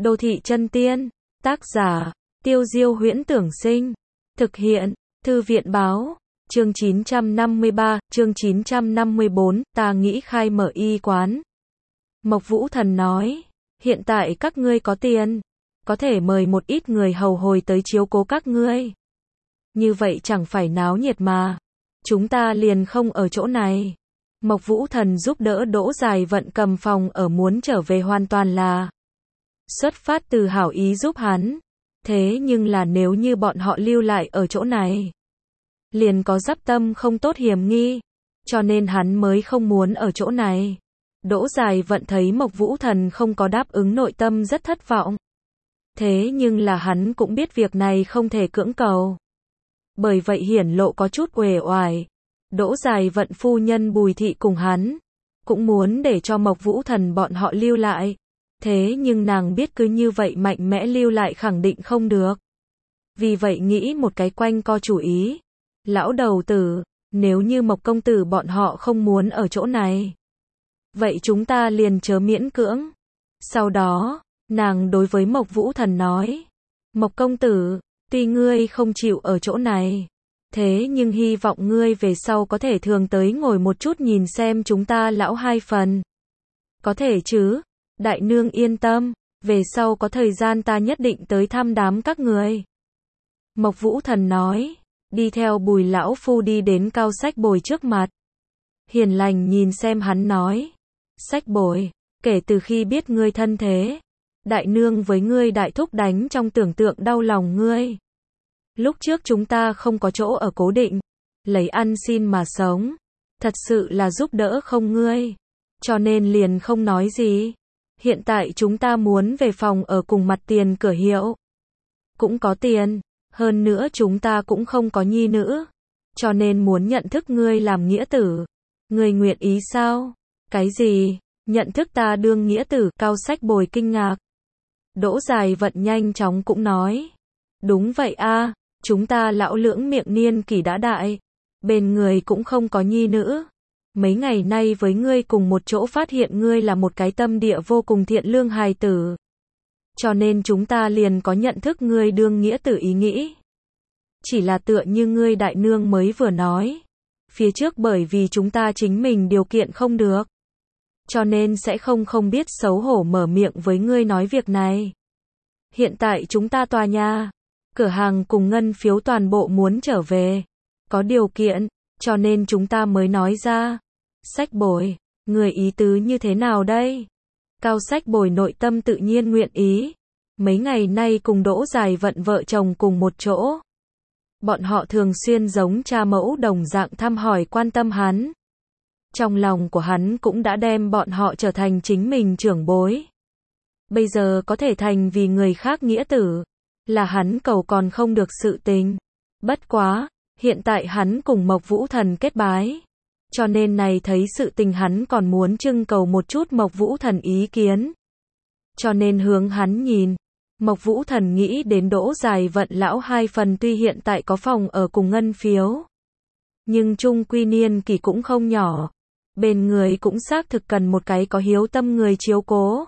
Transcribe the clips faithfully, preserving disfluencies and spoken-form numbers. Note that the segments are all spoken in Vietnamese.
Đô thị chân tiên, tác giả, Tiêu Diêu Huyễn Tưởng Sinh, thực hiện, Thư viện báo, chương chín trăm năm mươi ba, chương chín trăm năm mươi bốn, ta nghĩ khai mở y quán. Mộc Vũ Thần nói, hiện tại các ngươi có tiền, có thể mời một ít người hầu hồi tới chiếu cố các ngươi. Như vậy chẳng phải náo nhiệt mà, chúng ta liền không ở chỗ này. Mộc Vũ Thần giúp đỡ Đỗ Dài Vận cầm phòng ở muốn trở về hoàn toàn là xuất phát từ hảo ý giúp hắn. Thế nhưng là nếu như bọn họ lưu lại ở chỗ này, liền có giáp tâm không tốt hiểm nghi, cho nên hắn mới không muốn ở chỗ này. Đỗ Dài Vận thấy Mộc Vũ Thần không có đáp ứng nội tâm rất thất vọng. Thế nhưng là hắn cũng biết việc này không thể cưỡng cầu. Bởi vậy hiển lộ có chút uể oải. Đỗ Dài Vận phu nhân Bùi Thị cùng hắn cũng muốn để cho Mộc Vũ Thần bọn họ lưu lại. Thế nhưng nàng biết cứ như vậy mạnh mẽ lưu lại khẳng định không được. Vì vậy nghĩ một cái quanh co chủ ý. Lão đầu tử, nếu như Mộc công tử bọn họ không muốn ở chỗ này, vậy chúng ta liền chớ miễn cưỡng. Sau đó, nàng đối với Mộc Vũ Thần nói, Mộc công tử, tuy ngươi không chịu ở chỗ này, thế nhưng hy vọng ngươi về sau có thể thường tới ngồi một chút nhìn xem chúng ta lão hai phần. Có thể chứ? Đại nương yên tâm, về sau có thời gian ta nhất định tới thăm đám các người. Mộc Vũ Thần nói, đi theo Bùi lão phu đi đến Cao Sách Bồi trước mặt. Hiền lành nhìn xem hắn nói, Sách Bồi, kể từ khi biết ngươi thân thế, đại nương với ngươi đại thúc đánh trong tưởng tượng đau lòng ngươi. Lúc trước chúng ta không có chỗ ở cố định, lấy ăn xin mà sống, thật sự là giúp đỡ không ngươi, cho nên liền không nói gì. Hiện tại chúng ta muốn về phòng ở cùng mặt tiền cửa hiệu, cũng có tiền, hơn nữa chúng ta cũng không có nhi nữ, cho nên muốn nhận thức ngươi làm nghĩa tử. Ngươi nguyện ý sao? Cái gì? Nhận thức ta đương nghĩa tử? Cao Sách Bồi kinh ngạc. Đỗ Dài Vận nhanh chóng cũng nói, đúng vậy a, chúng ta lão lưỡng miệng niên kỷ đã đại, bên người cũng không có nhi nữ. Mấy ngày nay với ngươi cùng một chỗ phát hiện ngươi là một cái tâm địa vô cùng thiện lương hài tử. Cho nên chúng ta liền có nhận thức ngươi đương nghĩa tử ý nghĩ. Chỉ là tựa như ngươi đại nương mới vừa nói, phía trước bởi vì chúng ta chính mình điều kiện không được, cho nên sẽ không không biết xấu hổ mở miệng với ngươi nói việc này. Hiện tại chúng ta tòa nhà, cửa hàng cùng ngân phiếu toàn bộ muốn trở về, có điều kiện, cho nên chúng ta mới nói ra. Sách Bồi, người ý tứ như thế nào đây? Cao Sách Bồi nội tâm tự nhiên nguyện ý. Mấy ngày nay cùng Đỗ Dài Vận vợ chồng cùng một chỗ, bọn họ thường xuyên giống cha mẫu đồng dạng thăm hỏi quan tâm hắn. Trong lòng của hắn cũng đã đem bọn họ trở thành chính mình trưởng bối. Bây giờ có thể thành vì người khác nghĩa tử, là hắn cầu còn không được sự tình. Bất quá, hiện tại hắn cùng Mộc Vũ Thần kết bái, cho nên này thấy sự tình hắn còn muốn trưng cầu một chút Mộc Vũ Thần ý kiến. Cho nên hướng hắn nhìn, Mộc Vũ Thần nghĩ đến Đỗ Dài Vận lão hai phần tuy hiện tại có phòng ở cùng ngân phiếu, nhưng chung quy niên kỷ cũng không nhỏ, bên người cũng xác thực cần một cái có hiếu tâm người chiếu cố.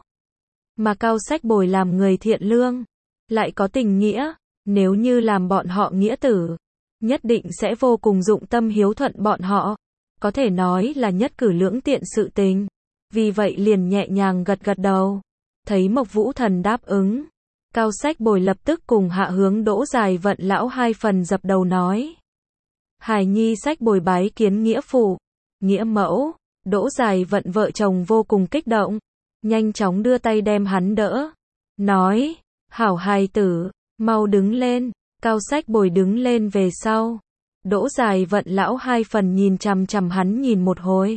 Mà Cao Sách Bồi làm người thiện lương, lại có tình nghĩa, nếu như làm bọn họ nghĩa tử, nhất định sẽ vô cùng dụng tâm hiếu thuận bọn họ, có thể nói là nhất cử lưỡng tiện sự tình. Vì vậy liền nhẹ nhàng gật gật đầu. Thấy Mộc Vũ Thần đáp ứng, Cao Sách Bồi lập tức cùng hạ hướng Đỗ Dài Vận lão hai phần dập đầu nói, hài nhi Sách Bồi bái kiến nghĩa phụ, nghĩa mẫu. Đỗ Dài Vận vợ chồng vô cùng kích động, nhanh chóng đưa tay đem hắn đỡ, nói, hảo hài tử, mau đứng lên. Cao Sách Bồi đứng lên về sau, Đỗ Dài Vận lão hai phần nhìn chằm chằm hắn nhìn một hồi,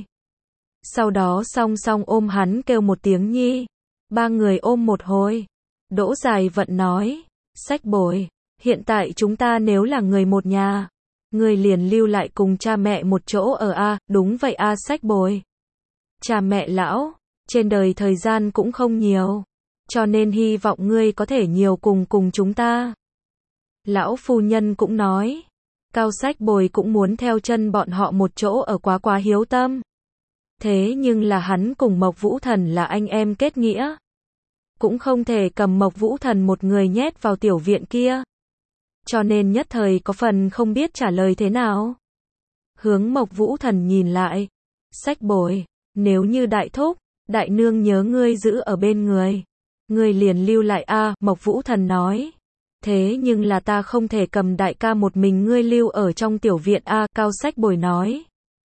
sau đó song song ôm hắn kêu một tiếng nhi. Ba người ôm một hồi. Đỗ Dài Vận nói, Sách Bồi, hiện tại chúng ta nếu là người một nhà, người liền lưu lại cùng cha mẹ một chỗ ở a. Đúng vậy a Sách Bồi. Cha mẹ lão, trên đời thời gian cũng không nhiều, cho nên hy vọng ngươi có thể nhiều cùng cùng chúng ta. Lão phu nhân cũng nói, Cao Sách Bồi cũng muốn theo chân bọn họ một chỗ ở quá quá hiếu tâm. Thế nhưng là hắn cùng Mộc Vũ Thần là anh em kết nghĩa, cũng không thể cầm Mộc Vũ Thần một người nhét vào tiểu viện kia. Cho nên nhất thời có phần không biết trả lời thế nào. Hướng Mộc Vũ Thần nhìn lại. Sách Bồi, nếu như đại thúc, đại nương nhớ ngươi giữ ở bên người, ngươi liền lưu lại a, Mộc Vũ Thần nói. Thế nhưng là ta không thể cầm đại ca một mình ngươi lưu ở trong tiểu viện a, Cao Sách Bồi nói.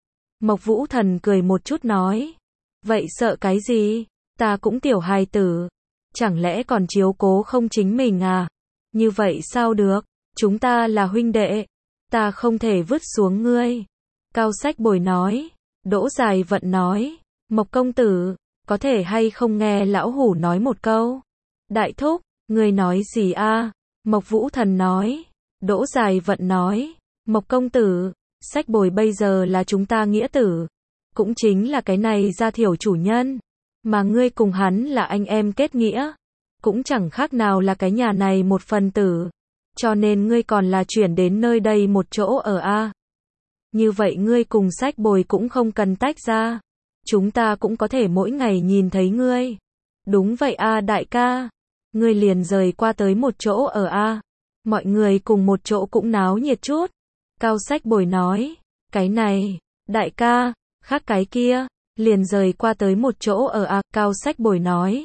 Mộc Vũ Thần cười một chút nói. Vậy sợ cái gì? Ta cũng tiểu hài tử. Chẳng lẽ còn chiếu cố không chính mình à? Như vậy sao được? Chúng ta là huynh đệ. Ta không thể vứt xuống ngươi. Cao Sách Bồi nói. Đỗ Dài Vận nói. Mộc công tử, có thể hay không nghe lão hủ nói một câu? Đại thúc, ngươi nói gì a? Mộc Vũ Thần nói. Đỗ Dài Vận nói. Mộc công tử, Sách Bồi bây giờ là chúng ta nghĩa tử. Cũng chính là cái này gia thiểu chủ nhân. Mà ngươi cùng hắn là anh em kết nghĩa. Cũng chẳng khác nào là cái nhà này một phần tử. Cho nên ngươi còn là chuyển đến nơi đây một chỗ ở a. Như vậy ngươi cùng Sách Bồi cũng không cần tách ra. Chúng ta cũng có thể mỗi ngày nhìn thấy ngươi. Đúng vậy a đại ca. Ngươi liền rời qua tới một chỗ ở a. Mọi người cùng một chỗ cũng náo nhiệt chút. Cao Sách Bồi nói. Cái này, đại ca, khác cái kia, liền rời qua tới một chỗ ở a, Cao Sách Bồi nói.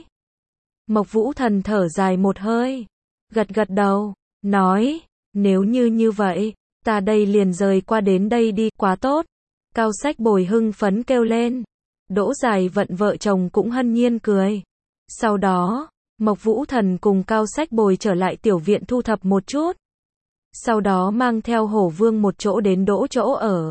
Mộc Vũ Thần thở dài một hơi. Gật gật đầu, nói. Nếu như như vậy, ta đây liền rời qua đến đây đi, quá tốt. Cao Sách Bồi hưng phấn kêu lên. Đỗ Dài Vận vợ chồng cũng hân nhiên cười. Sau đó, Mộc Vũ Thần cùng Cao Sách Bồi trở lại tiểu viện thu thập một chút. Sau đó mang theo Hổ Vương một chỗ đến Đỗ chỗ ở.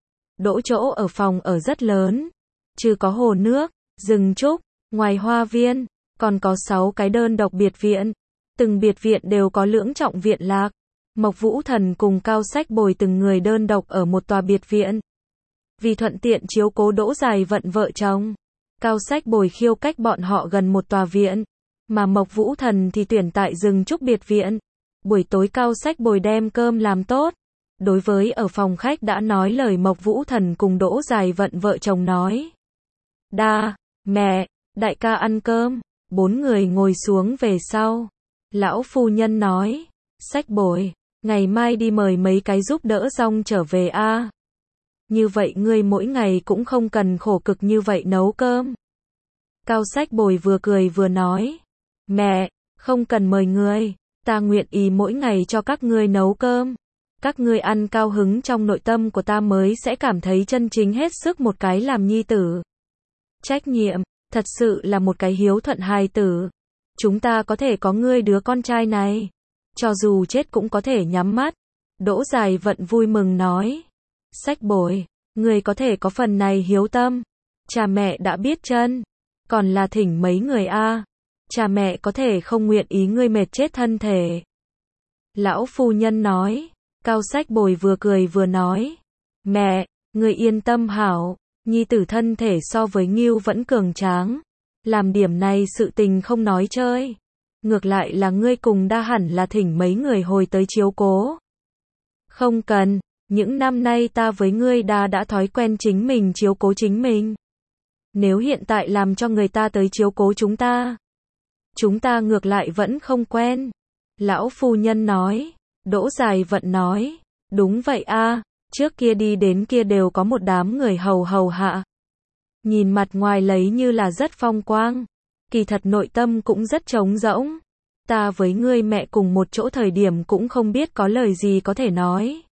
Đỗ chỗ ở phòng ở rất lớn. Chứ có hồ nước, rừng trúc, ngoài hoa viên, còn có sáu cái đơn độc biệt viện. Từng biệt viện đều có lưỡng trọng viện lạc. Mộc Vũ Thần cùng Cao Sách Bồi từng người đơn độc ở một tòa biệt viện. Vì thuận tiện chiếu cố Đỗ Dài Vận vợ chồng, Cao Sách Bồi khiêu cách bọn họ gần một tòa viện, mà Mộc Vũ Thần thì tuyển tại rừng trúc biệt viện. Buổi tối Cao Sách Bồi đem cơm làm tốt. Đối với ở phòng khách đã nói lời Mộc Vũ Thần cùng Đỗ Dài Vận vợ chồng nói. Đa, mẹ, đại ca ăn cơm. Bốn người ngồi xuống về sau. Lão phu nhân nói. Sách Bồi, ngày mai đi mời mấy cái giúp đỡ rong trở về a. Như vậy ngươi mỗi ngày cũng không cần khổ cực như vậy nấu cơm. Cao Sách Bồi vừa cười vừa nói. Mẹ, không cần mời ngươi. Ta nguyện ý mỗi ngày cho các ngươi nấu cơm. Các ngươi ăn cao hứng trong nội tâm của ta mới sẽ cảm thấy chân chính hết sức một cái làm nhi tử. Trách nhiệm, thật sự là một cái hiếu thuận hài tử. Chúng ta có thể có ngươi đứa con trai này. Cho dù chết cũng có thể nhắm mắt. Đỗ Dài Vận vui mừng nói. Sách Bồi, ngươi có thể có phần này hiếu tâm. Cha mẹ đã biết chân. Còn là thỉnh mấy người a. Cha mẹ có thể không nguyện ý ngươi mệt chết thân thể. Lão phu nhân nói. Cao Sách Bồi vừa cười vừa nói. Mẹ, ngươi yên tâm hảo. Nhi tử thân thể so với Ngưu vẫn cường tráng. Làm điểm này sự tình không nói chơi. Ngược lại là ngươi cùng đa hẳn là thỉnh mấy người hồi tới chiếu cố. Không cần, những năm nay ta với ngươi đa đã thói quen chính mình chiếu cố chính mình. Nếu hiện tại làm cho người ta tới chiếu cố chúng ta, chúng ta ngược lại vẫn không quen. Lão phu nhân nói. Đỗ Dài Vận nói. Đúng vậy a, trước kia đi đến kia đều có một đám người hầu hầu hạ. Nhìn mặt ngoài lấy như là rất phong quang. Kỳ thật nội tâm cũng rất trống rỗng. Ta với ngươi mẹ cùng một chỗ thời điểm cũng không biết có lời gì có thể nói.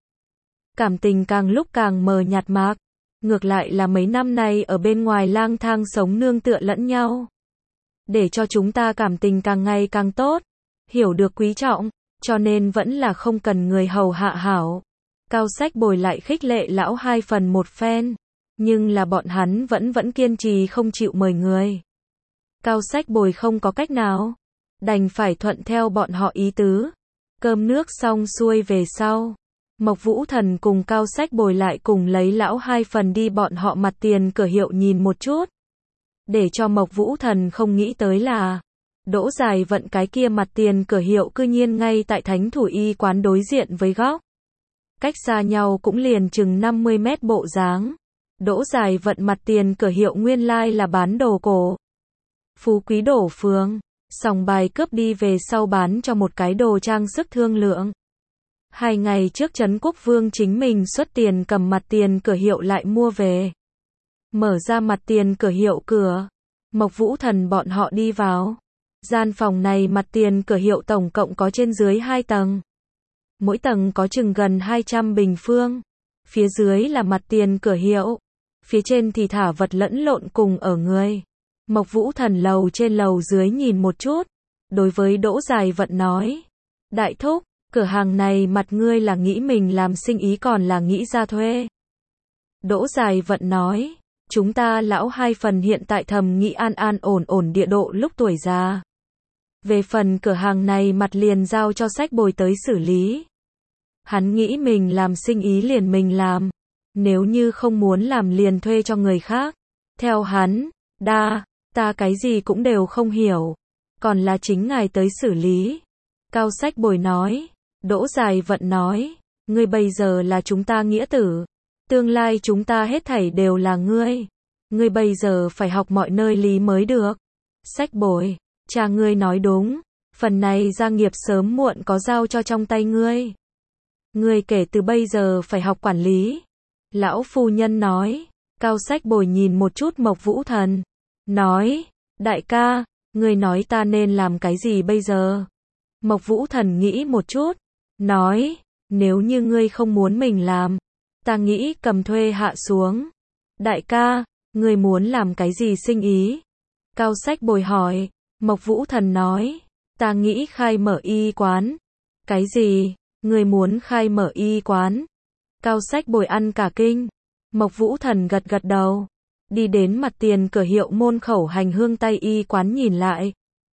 Cảm tình càng lúc càng mờ nhạt mạc. Ngược lại là mấy năm nay ở bên ngoài lang thang sống nương tựa lẫn nhau. Để cho chúng ta cảm tình càng ngày càng tốt. Hiểu được quý trọng. Cho nên vẫn là không cần người hầu hạ hảo. Cao Sách Bồi lại khích lệ lão hai phần một phen. Nhưng là bọn hắn vẫn vẫn kiên trì không chịu mời người. Cao Sách Bồi không có cách nào. Đành phải thuận theo bọn họ ý tứ. Cơm nước xong xuôi về sau. Mộc Vũ Thần cùng Cao Sách Bồi lại cùng lấy lão hai phần đi bọn họ mặt tiền cửa hiệu nhìn một chút. Để cho Mộc Vũ Thần không nghĩ tới là Đỗ Dài Vận cái kia mặt tiền cửa hiệu cư nhiên ngay tại Thánh Thủ Y quán đối diện với góc. Cách xa nhau cũng liền chừng năm mươi mét bộ dáng. Đỗ Dài Vận mặt tiền cửa hiệu nguyên lai là bán đồ cổ. Phú Quý Đổ Phường. Sòng bài cướp đi về sau bán cho một cái đồ trang sức thương lượng. Hai ngày trước Trấn Quốc Vương chính mình xuất tiền cầm mặt tiền cửa hiệu lại mua về. Mở ra mặt tiền cửa hiệu cửa. Mộc Vũ Thần bọn họ đi vào. Gian phòng này mặt tiền cửa hiệu tổng cộng có trên dưới hai tầng. Mỗi tầng có chừng gần hai trăm bình phương. Phía dưới là mặt tiền cửa hiệu. Phía trên thì thả vật lẫn lộn cùng ở người. Mộc Vũ Thần lầu trên lầu dưới nhìn một chút. Đối với Đỗ Dài Vận nói. Đại thúc, cửa hàng này mặt ngươi là nghĩ mình làm sinh ý còn là nghĩ ra thuê. Đỗ Dài Vận nói. Chúng ta lão hai phần hiện tại thầm nghĩ an an ổn ổn địa độ lúc tuổi già. Về phần cửa hàng này mặt liền giao cho Sách Bồi tới xử lý. Hắn nghĩ mình làm sinh ý liền mình làm. Nếu như không muốn làm liền thuê cho người khác. Theo hắn, đa, ta cái gì cũng đều không hiểu. Còn là chính ngài tới xử lý. Cao Sách Bồi nói. Đỗ Dài Vận nói. Ngươi bây giờ là chúng ta nghĩa tử. Tương lai chúng ta hết thảy đều là ngươi. Ngươi bây giờ phải học mọi nơi lý mới được. Sách Bồi. Cha ngươi nói đúng. Phần này gia nghiệp sớm muộn có giao cho trong tay ngươi. Ngươi kể từ bây giờ phải học quản lý. Lão phu nhân nói. Cao Sách Bồi nhìn một chút Mộc Vũ Thần. Nói. Đại ca, ngươi nói ta nên làm cái gì bây giờ? Mộc Vũ Thần nghĩ một chút. Nói. Nếu như ngươi không muốn mình làm. Ta nghĩ cầm thuê hạ xuống. Đại ca, ngươi muốn làm cái gì sinh ý? Cao Sách Bồi hỏi. Mộc Vũ Thần nói. Ta nghĩ khai mở y quán. Cái gì? Ngươi muốn khai mở y quán? Cao Sách Bồi ăn cả kinh. Mộc Vũ Thần gật gật đầu. Đi đến mặt tiền cửa hiệu môn khẩu hành hương tay y quán nhìn lại.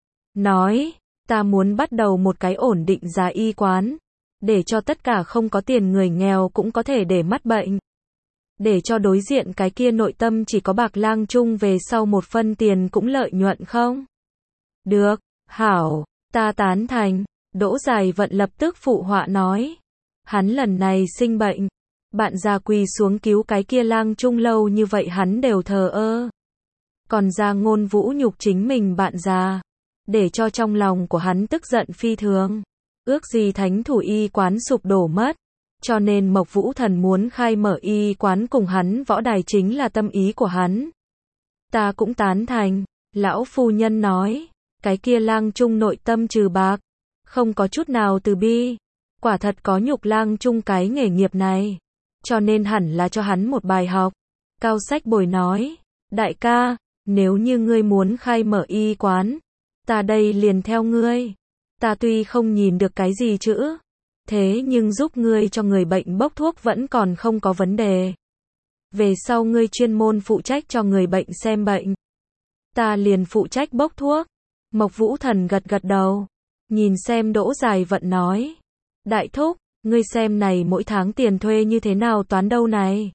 Nói. Ta muốn bắt đầu một cái ổn định giá y quán. Để cho tất cả không có tiền người nghèo cũng có thể để mắt bệnh. Để cho đối diện cái kia nội tâm chỉ có bạc lang chung về sau một phân tiền cũng lợi nhuận không? Được, hảo, ta tán thành. Đỗ Dài Vận lập tức phụ họa nói. Hắn lần này sinh bệnh. Bạn già quỳ xuống cứu cái kia lang chung lâu như vậy hắn đều thờ ơ. Còn ra ngôn vũ nhục chính mình bạn già. Để cho trong lòng của hắn tức giận phi thường. Ước gì thánh thủ y quán sụp đổ mất. Cho nên Mộc Vũ Thần muốn khai mở y quán cùng hắn võ đài chính là tâm ý của hắn. Ta cũng tán thành. Lão phu nhân nói. Cái kia lang trung nội tâm trừ bạc. Không có chút nào từ bi. Quả thật có nhục lang trung cái nghề nghiệp này. Cho nên hẳn là cho hắn một bài học. Cao Sách Bồi nói. Đại ca, nếu như ngươi muốn khai mở y quán. Ta đây liền theo ngươi. Ta tuy không nhìn được cái gì chữ. Thế nhưng giúp ngươi cho người bệnh bốc thuốc vẫn còn không có vấn đề. Về sau ngươi chuyên môn phụ trách cho người bệnh xem bệnh. Ta liền phụ trách bốc thuốc. Mộc Vũ Thần gật gật đầu. Nhìn xem Đỗ Dài Vận nói. Đại thúc, ngươi xem này mỗi tháng tiền thuê như thế nào toán đâu này.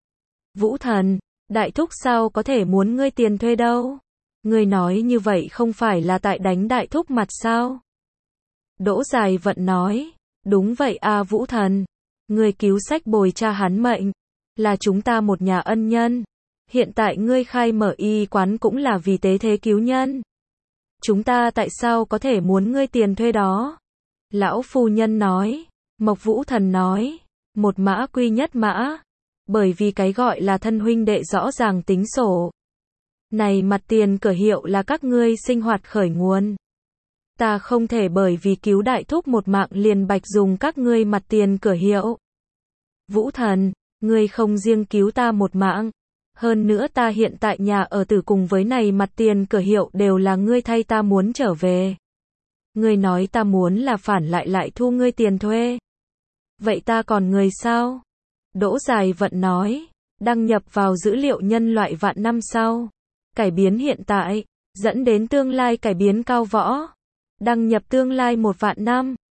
Vũ Thần, đại thúc sao có thể muốn ngươi tiền thuê đâu. Ngươi nói như vậy không phải là tại đánh đại thúc mặt sao? Đỗ Dài Vận nói. Đúng vậy a Vũ Thần. Ngươi cứu Sách Bồi cha hắn mệnh. Là chúng ta một nhà ân nhân. Hiện tại ngươi khai mở y quán cũng là vì tế thế cứu nhân. Chúng ta tại sao có thể muốn ngươi tiền thuê đó? Lão phu nhân nói. Mộc Vũ Thần nói. Một mã quy nhất mã. Bởi vì cái gọi là thân huynh đệ rõ ràng tính sổ. Này mặt tiền cửa hiệu là các ngươi sinh hoạt khởi nguồn. Ta không thể bởi vì cứu đại thúc một mạng liền bạch dùng các ngươi mặt tiền cửa hiệu. Vũ Thần, ngươi không riêng cứu ta một mạng. Hơn nữa ta hiện tại nhà ở tử cùng với này mặt tiền cửa hiệu đều là ngươi thay ta muốn trở về. Ngươi nói ta muốn là phản lại lại thu ngươi tiền thuê. Vậy ta còn người sao? Đỗ Dài Vận nói. Đăng nhập vào dữ liệu nhân loại vạn năm sau. Cải biến hiện tại. Dẫn đến tương lai cải biến cao võ. Đăng nhập tương lai một vạn năm.